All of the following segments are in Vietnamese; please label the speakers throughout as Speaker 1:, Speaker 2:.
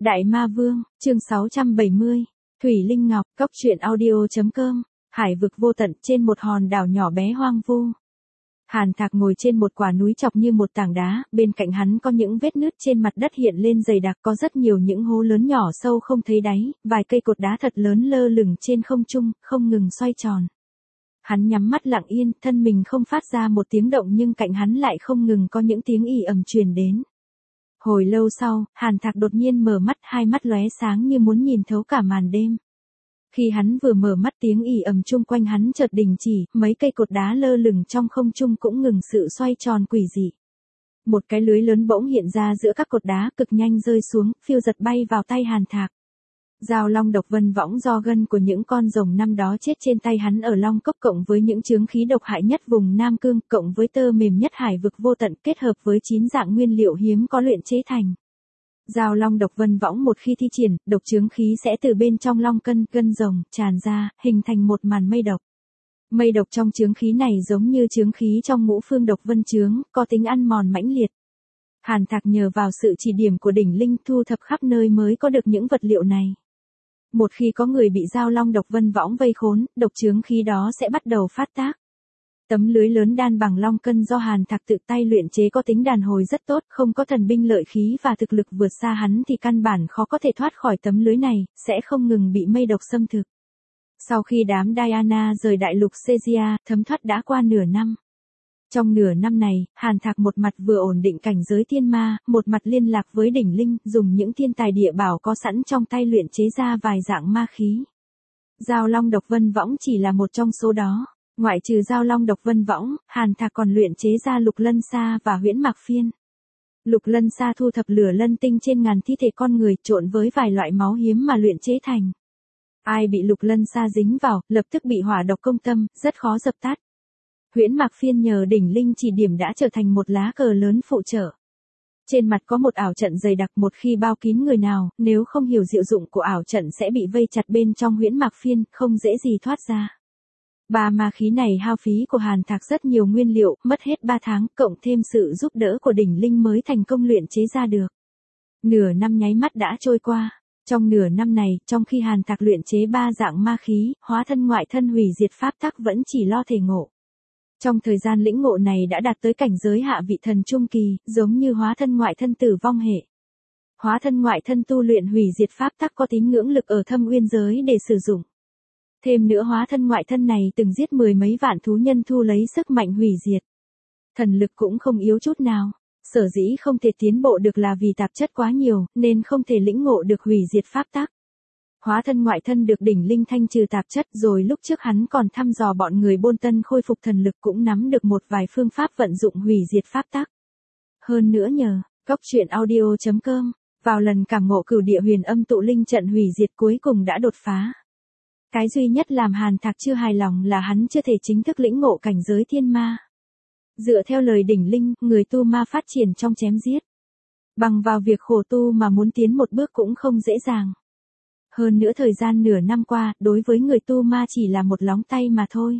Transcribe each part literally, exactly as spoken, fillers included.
Speaker 1: Đại Ma Vương, chương sáu trăm bảy mươi. Thủy Linh Ngọc, Cốc truyện audio.com. Hải vực vô tận trên một hòn đảo nhỏ bé hoang vu. Hàn Thạc ngồi trên một quả núi chọc như một tảng đá, bên cạnh hắn có những vết nứt trên mặt đất hiện lên dày đặc, có rất nhiều những hố lớn nhỏ sâu không thấy đáy, vài cây cột đá thật lớn lơ lửng trên không trung, không ngừng xoay tròn. Hắn nhắm mắt lặng yên, thân mình không phát ra một tiếng động nhưng cạnh hắn lại không ngừng có những tiếng ì ầm truyền đến. Hồi lâu sau, Hàn Thạc đột nhiên mở mắt, hai mắt lóe sáng như muốn nhìn thấu cả màn đêm. Khi hắn vừa mở mắt tiếng ì ầm chung quanh hắn chợt đình chỉ, mấy cây cột đá lơ lửng trong không trung cũng ngừng sự xoay tròn quỷ dị. Một cái lưới lớn bỗng hiện ra giữa các cột đá, cực nhanh rơi xuống, phiêu giật bay vào tay Hàn Thạc. Dao long độc vân võng do gân của những con rồng năm đó chết trên tay hắn ở Long Cốc cộng với những chướng khí độc hại nhất vùng Nam Cương cộng với tơ mềm nhất hải vực vô tận kết hợp với chín dạng nguyên liệu hiếm có luyện chế thành. Dao long độc vân võng một khi thi triển, độc chướng khí sẽ từ bên trong long cân, gân rồng, tràn ra, hình thành một màn mây độc. Mây độc trong chướng khí này giống như chướng khí trong ngũ phương độc vân chướng, có tính ăn mòn mãnh liệt. Hàn Thạc nhờ vào sự chỉ điểm của đỉnh linh thu thập khắp nơi mới có được những vật liệu này. Một khi có người bị dao long độc vân võng vây khốn, độc chướng khí đó sẽ bắt đầu phát tác. Tấm lưới lớn đan bằng long cân do Hàn Thạc tự tay luyện chế có tính đàn hồi rất tốt, không có thần binh lợi khí và thực lực vượt xa hắn thì căn bản khó có thể thoát khỏi tấm lưới này, sẽ không ngừng bị mây độc xâm thực. Sau khi đám Diana rời đại lục Caesarea, thấm thoát đã qua nửa năm. Trong nửa năm này, Hàn Thạc một mặt vừa ổn định cảnh giới thiên ma, một mặt liên lạc với đỉnh linh, dùng những thiên tài địa bảo có sẵn trong tay luyện chế ra vài dạng ma khí. Dao long độc vân võng chỉ là một trong số đó. Ngoại trừ dao long độc vân võng, Hàn Thạc còn luyện chế ra lục lân sa và huyễn mạc phiên. Lục lân sa thu thập lửa lân tinh trên ngàn thi thể con người trộn với vài loại máu hiếm mà luyện chế thành. Ai bị lục lân sa dính vào, lập tức bị hỏa độc công tâm, rất khó dập tắt. Huyễn mạc phiên nhờ đỉnh linh chỉ điểm đã trở thành một lá cờ lớn phụ trợ. Trên mặt có một ảo trận dày đặc, một khi bao kín người nào, nếu không hiểu diệu dụng của ảo trận sẽ bị vây chặt bên trong huyễn mạc phiên, không dễ gì thoát ra. Ba ma khí này hao phí của Hàn Thạc rất nhiều nguyên liệu, mất hết ba tháng, cộng thêm sự giúp đỡ của đỉnh linh mới thành công luyện chế ra được. Nửa năm nháy mắt đã trôi qua. Trong nửa năm này, trong khi Hàn Thạc luyện chế ba dạng ma khí, hóa thân ngoại thân hủy diệt pháp tắc vẫn chỉ lo thể ngộ. Trong thời gian lĩnh ngộ này đã đạt tới cảnh giới hạ vị thần trung kỳ, giống như hóa thân ngoại thân tử vong hệ. Hóa thân ngoại thân tu luyện hủy diệt pháp tắc có tín ngưỡng lực ở thâm uyên giới để sử dụng. Thêm nữa hóa thân ngoại thân này từng giết mười mấy vạn thú nhân thu lấy sức mạnh hủy diệt. Thần lực cũng không yếu chút nào. Sở dĩ không thể tiến bộ được là vì tạp chất quá nhiều, nên không thể lĩnh ngộ được hủy diệt pháp tắc. Hóa thân ngoại thân được đỉnh linh thanh trừ tạp chất, rồi lúc trước hắn còn thăm dò bọn người Bôn Tân khôi phục thần lực cũng nắm được một vài phương pháp vận dụng hủy diệt pháp tắc. Hơn nữa nhờ, Cốc truyện audio.com, vào lần cảm ngộ cửu địa huyền âm tụ linh trận hủy diệt cuối cùng đã đột phá. Cái duy nhất làm Hàn Thạc chưa hài lòng là hắn chưa thể chính thức lĩnh ngộ cảnh giới thiên ma. Dựa theo lời đỉnh linh, người tu ma phát triển trong chém giết. Bằng vào việc khổ tu mà muốn tiến một bước cũng không dễ dàng. Hơn nữa thời gian nửa năm qua, đối với người tu ma chỉ là một lóng tay mà thôi.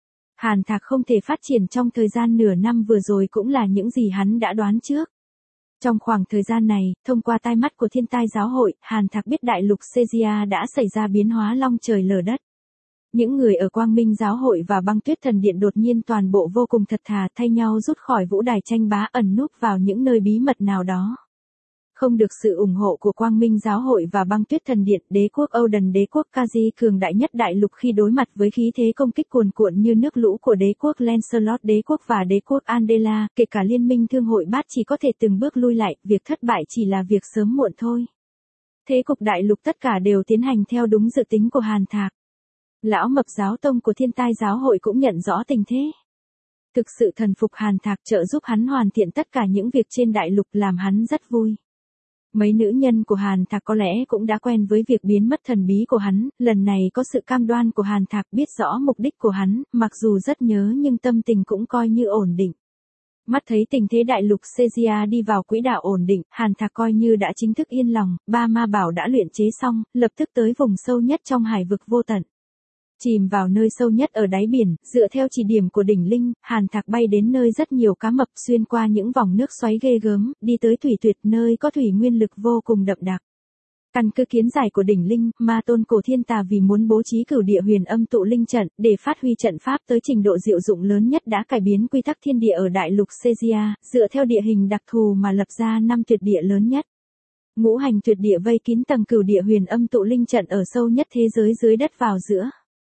Speaker 1: Hàn Thạc không thể phát triển trong thời gian nửa năm vừa rồi cũng là những gì hắn đã đoán trước. Trong khoảng thời gian này, thông qua tai mắt của thiên tai giáo hội, Hàn Thạc biết đại lục Caesarea đã xảy ra biến hóa long trời lở đất. Những người ở Quang Minh giáo hội và Băng Tuyết Thần Điện đột nhiên toàn bộ vô cùng thật thà thay nhau rút khỏi vũ đài tranh bá ẩn núp vào những nơi bí mật nào đó. Không được sự ủng hộ của Quang Minh giáo hội và Băng Tuyết Thần Điện, đế quốc Âu Đần đế quốc Kazi cường đại nhất đại lục khi đối mặt với khí thế công kích cuồn cuộn như nước lũ của đế quốc Lancelot đế quốc và đế quốc Andela, kể cả liên minh thương hội bát chỉ có thể từng bước lui lại, việc thất bại chỉ là việc sớm muộn thôi. Thế cục đại lục tất cả đều tiến hành theo đúng dự tính của Hàn Thạc. Lão mập giáo tông của thiên tai giáo hội cũng nhận rõ tình thế. Thực sự thần phục Hàn Thạc trợ giúp hắn hoàn thiện tất cả những việc trên đại lục làm hắn rất vui. Mấy nữ nhân của Hàn Thạc có lẽ cũng đã quen với việc biến mất thần bí của hắn, lần này có sự cam đoan của Hàn Thạc biết rõ mục đích của hắn, mặc dù rất nhớ nhưng tâm tình cũng coi như ổn định. Mắt thấy tình thế đại lục Caesarea đi vào quỹ đạo ổn định, Hàn Thạc coi như đã chính thức yên lòng, ba ma bảo đã luyện chế xong, lập tức tới vùng sâu nhất trong hải vực vô tận. Chìm vào nơi sâu nhất ở đáy biển, dựa theo chỉ điểm của đỉnh linh, Hàn Thạc bay đến nơi rất nhiều cá mập xuyên qua những vòng nước xoáy ghê gớm, đi tới thủy tuyệt nơi có thủy nguyên lực vô cùng đậm đặc. Căn cứ kiến giải của đỉnh linh, ma tôn cổ thiên tà vì muốn bố trí cửu địa huyền âm tụ linh trận, để phát huy trận pháp tới trình độ diệu dụng lớn nhất đã cải biến quy tắc thiên địa ở đại lục Caesarea, dựa theo địa hình đặc thù mà lập ra năm tuyệt địa lớn nhất. Ngũ hành tuyệt địa vây kín tầng cửu địa huyền âm tụ linh trận ở sâu nhất thế giới dưới đất vào giữa.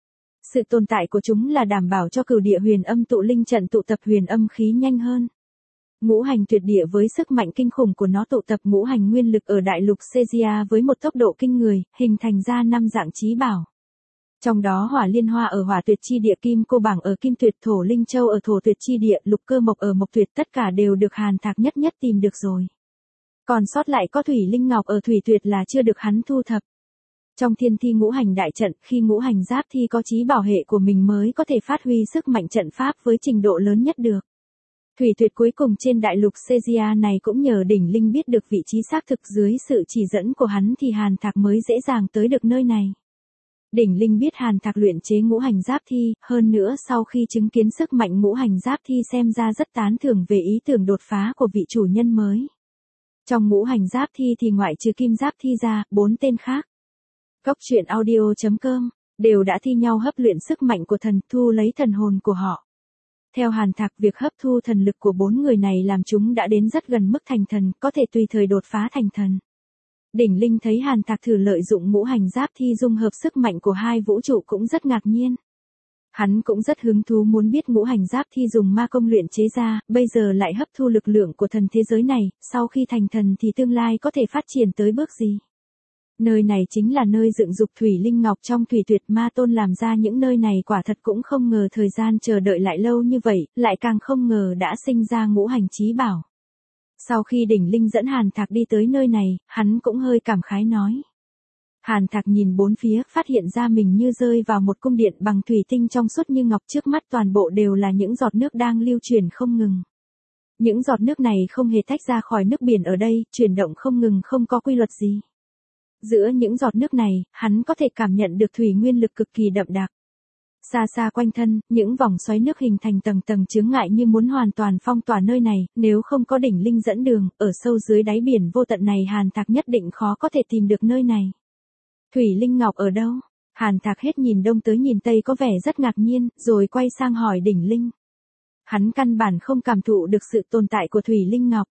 Speaker 1: Sự tồn tại của chúng là đảm bảo cho cửu địa huyền âm tụ linh trận tụ tập huyền âm khí nhanh hơn. Ngũ hành tuyệt địa với sức mạnh kinh khủng của nó tụ tập ngũ hành nguyên lực ở đại lục Caesarea với một tốc độ kinh người, hình thành ra năm dạng chí bảo. Trong đó hỏa liên hoa ở hỏa tuyệt chi địa, kim cô bảng ở kim tuyệt, thổ linh châu ở thổ tuyệt chi địa, lục cơ mộc ở mộc tuyệt, tất cả đều được Hàn Thạc nhất nhất tìm được rồi. Còn sót lại có thủy linh ngọc ở thủy tuyệt là chưa được hắn thu thập. Trong thiên thi ngũ hành đại trận, khi ngũ hành giáp thi có chí bảo hệ của mình mới có thể phát huy sức mạnh trận pháp với trình độ lớn nhất được. Thủy tuyệt cuối cùng trên đại lục Caesarea này cũng nhờ đỉnh linh biết được vị trí xác thực, dưới sự chỉ dẫn của hắn thì Hàn Thạc mới dễ dàng tới được nơi này. Đỉnh linh biết Hàn Thạc luyện chế ngũ hành giáp thi, hơn nữa sau khi chứng kiến sức mạnh ngũ hành giáp thi xem ra rất tán thưởng về ý tưởng đột phá của vị chủ nhân mới. Trong ngũ hành giáp thi thì ngoại trừ kim giáp thi ra, bốn tên khác. Góc truyện audio chấm com đều đã thi nhau hấp luyện sức mạnh của thần, thu lấy thần hồn của họ. Theo Hàn Thạc, việc hấp thu thần lực của bốn người này làm chúng đã đến rất gần mức thành thần, có thể tùy thời đột phá thành thần. Đỉnh linh thấy Hàn Thạc thử lợi dụng ngũ hành giáp thi dung hợp sức mạnh của hai vũ trụ cũng rất ngạc nhiên. Hắn cũng rất hứng thú muốn biết ngũ hành giáp thi dùng ma công luyện chế ra, bây giờ lại hấp thu lực lượng của thần thế giới này, sau khi thành thần thì tương lai có thể phát triển tới bước gì. Nơi này chính là nơi dựng dục thủy linh ngọc trong thủy tuyệt, ma tôn làm ra những nơi này quả thật cũng không ngờ thời gian chờ đợi lại lâu như vậy, lại càng không ngờ đã sinh ra ngũ hành chí bảo. Sau khi đỉnh linh dẫn Hàn Thạc đi tới nơi này, hắn cũng hơi cảm khái nói. Hàn Thạc nhìn bốn phía, phát hiện ra mình như rơi vào một cung điện bằng thủy tinh trong suốt như ngọc, trước mắt toàn bộ đều là những giọt nước đang lưu chuyển không ngừng. Những giọt nước này không hề tách ra khỏi nước biển ở đây, chuyển động không ngừng, không có quy luật gì. Giữa những giọt nước này, hắn có thể cảm nhận được thủy nguyên lực cực kỳ đậm đặc. Xa xa quanh thân, những vòng xoáy nước hình thành tầng tầng chướng ngại như muốn hoàn toàn phong tỏa nơi này, nếu không có đỉnh linh dẫn đường, ở sâu dưới đáy biển vô tận này Hàn Thạc nhất định khó có thể tìm được nơi này. Thủy linh ngọc ở đâu? Hàn Thạc hết nhìn đông tới nhìn tây có vẻ rất ngạc nhiên, rồi quay sang hỏi đỉnh linh. Hắn căn bản không cảm thụ được sự tồn tại của thủy linh ngọc.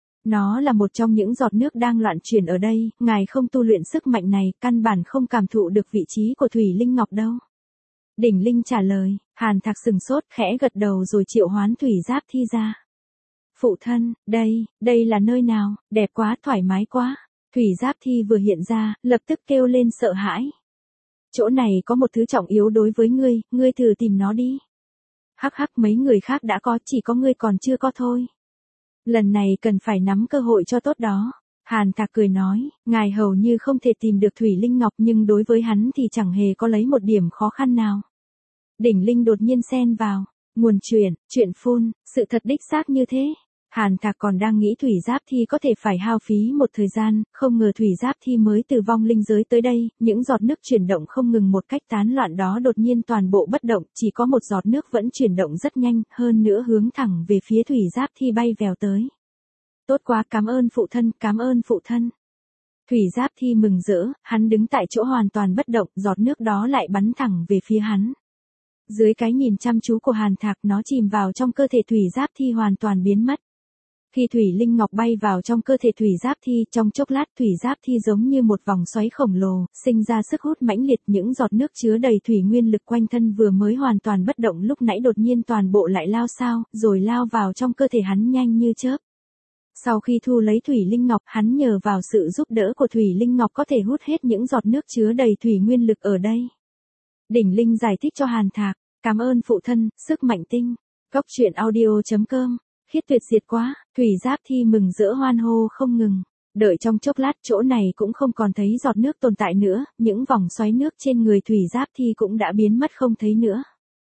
Speaker 1: Nó là một trong những giọt nước đang loạn chuyển ở đây, ngài không tu luyện sức mạnh này, căn bản không cảm thụ được vị trí của thủy linh ngọc đâu. Đỉnh linh trả lời, Hàn Thạc sừng sốt, khẽ gật đầu rồi triệu hoán thủy giáp thi ra. Phụ thân, đây, đây là nơi nào, đẹp quá, thoải mái quá. Thủy giáp thi vừa hiện ra, lập tức kêu lên sợ hãi. Chỗ này có một thứ trọng yếu đối với ngươi, ngươi thử tìm nó đi. Hắc hắc, mấy người khác đã có, chỉ có ngươi còn chưa có thôi. Lần này cần phải nắm cơ hội cho tốt đó. Hàn Thạc cười nói, ngài hầu như không thể tìm được thủy linh ngọc nhưng đối với hắn thì chẳng hề có lấy một điểm khó khăn nào. Đỉnh linh đột nhiên xen vào, nguồn truyền, chuyện phun, sự thật đích xác như thế. Hàn Thạc còn đang nghĩ thủy giáp thi có thể phải hao phí một thời gian, không ngờ thủy giáp thi mới từ vong linh giới tới đây, những giọt nước chuyển động không ngừng một cách tán loạn đó đột nhiên toàn bộ bất động, chỉ có một giọt nước vẫn chuyển động rất nhanh, hơn nữa hướng thẳng về phía thủy giáp thi bay vèo tới. Tốt quá, cảm ơn phụ thân, cảm ơn phụ thân. Thủy giáp thi mừng rỡ, hắn đứng tại chỗ hoàn toàn bất động, giọt nước đó lại bắn thẳng về phía hắn. Dưới cái nhìn chăm chú của Hàn Thạc, nó chìm vào trong cơ thể thủy giáp thi hoàn toàn biến mất. Khi thủy linh ngọc bay vào trong cơ thể thủy giáp thi, trong chốc lát thủy giáp thi giống như một vòng xoáy khổng lồ, sinh ra sức hút mãnh liệt, những giọt nước chứa đầy thủy nguyên lực quanh thân vừa mới hoàn toàn bất động lúc nãy đột nhiên toàn bộ lại lao sao, rồi lao vào trong cơ thể hắn nhanh như chớp. Sau khi thu lấy thủy linh ngọc, hắn nhờ vào sự giúp đỡ của thủy linh ngọc có thể hút hết những giọt nước chứa đầy thủy nguyên lực ở đây. Đỉnh linh giải thích cho Hàn Thạc, cảm ơn phụ thân, sức mạnh tinh. Góc truyện audio chấm com Khiết tuyệt diệt quá, thủy giáp thi mừng rỡ hoan hô không ngừng. Đợi trong chốc lát chỗ này cũng không còn thấy giọt nước tồn tại nữa, những vòng xoáy nước trên người thủy giáp thi cũng đã biến mất không thấy nữa.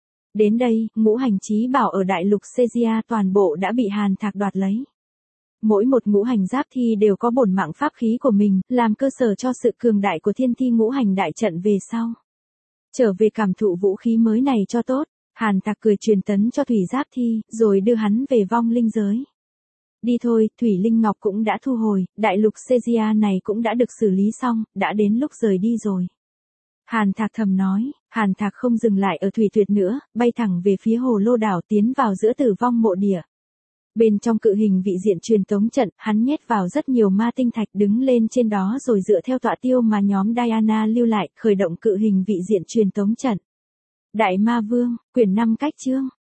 Speaker 1: Đến đây, ngũ hành chí bảo ở đại lục Caesarea toàn bộ đã bị Hàn Thạc đoạt lấy. Mỗi một ngũ hành giáp thi đều có bổn mạng pháp khí của mình, làm cơ sở cho sự cường đại của thiên thi ngũ hành đại trận về sau. Trở về cảm thụ vũ khí mới này cho tốt. Hàn Thạc cười truyền tấn cho thủy giáp thi, rồi đưa hắn về vong linh giới. Đi thôi, Thủy Linh Ngọc cũng đã thu hồi, đại lục Caesarea này cũng đã được xử lý xong, đã đến lúc rời đi rồi. Hàn Thạc thầm nói, Hàn Thạc không dừng lại ở Thủy Tuyệt nữa, bay thẳng về phía hồ lô đảo tiến vào giữa tử vong mộ địa. Bên trong cự hình vị diện truyền tống trận, hắn nhét vào rất nhiều ma tinh thạch đứng lên trên đó rồi dựa theo tọa tiêu mà nhóm Diana lưu lại, khởi động cự hình vị diện truyền tống trận. Đại Ma Vương, quyển năm cách chương.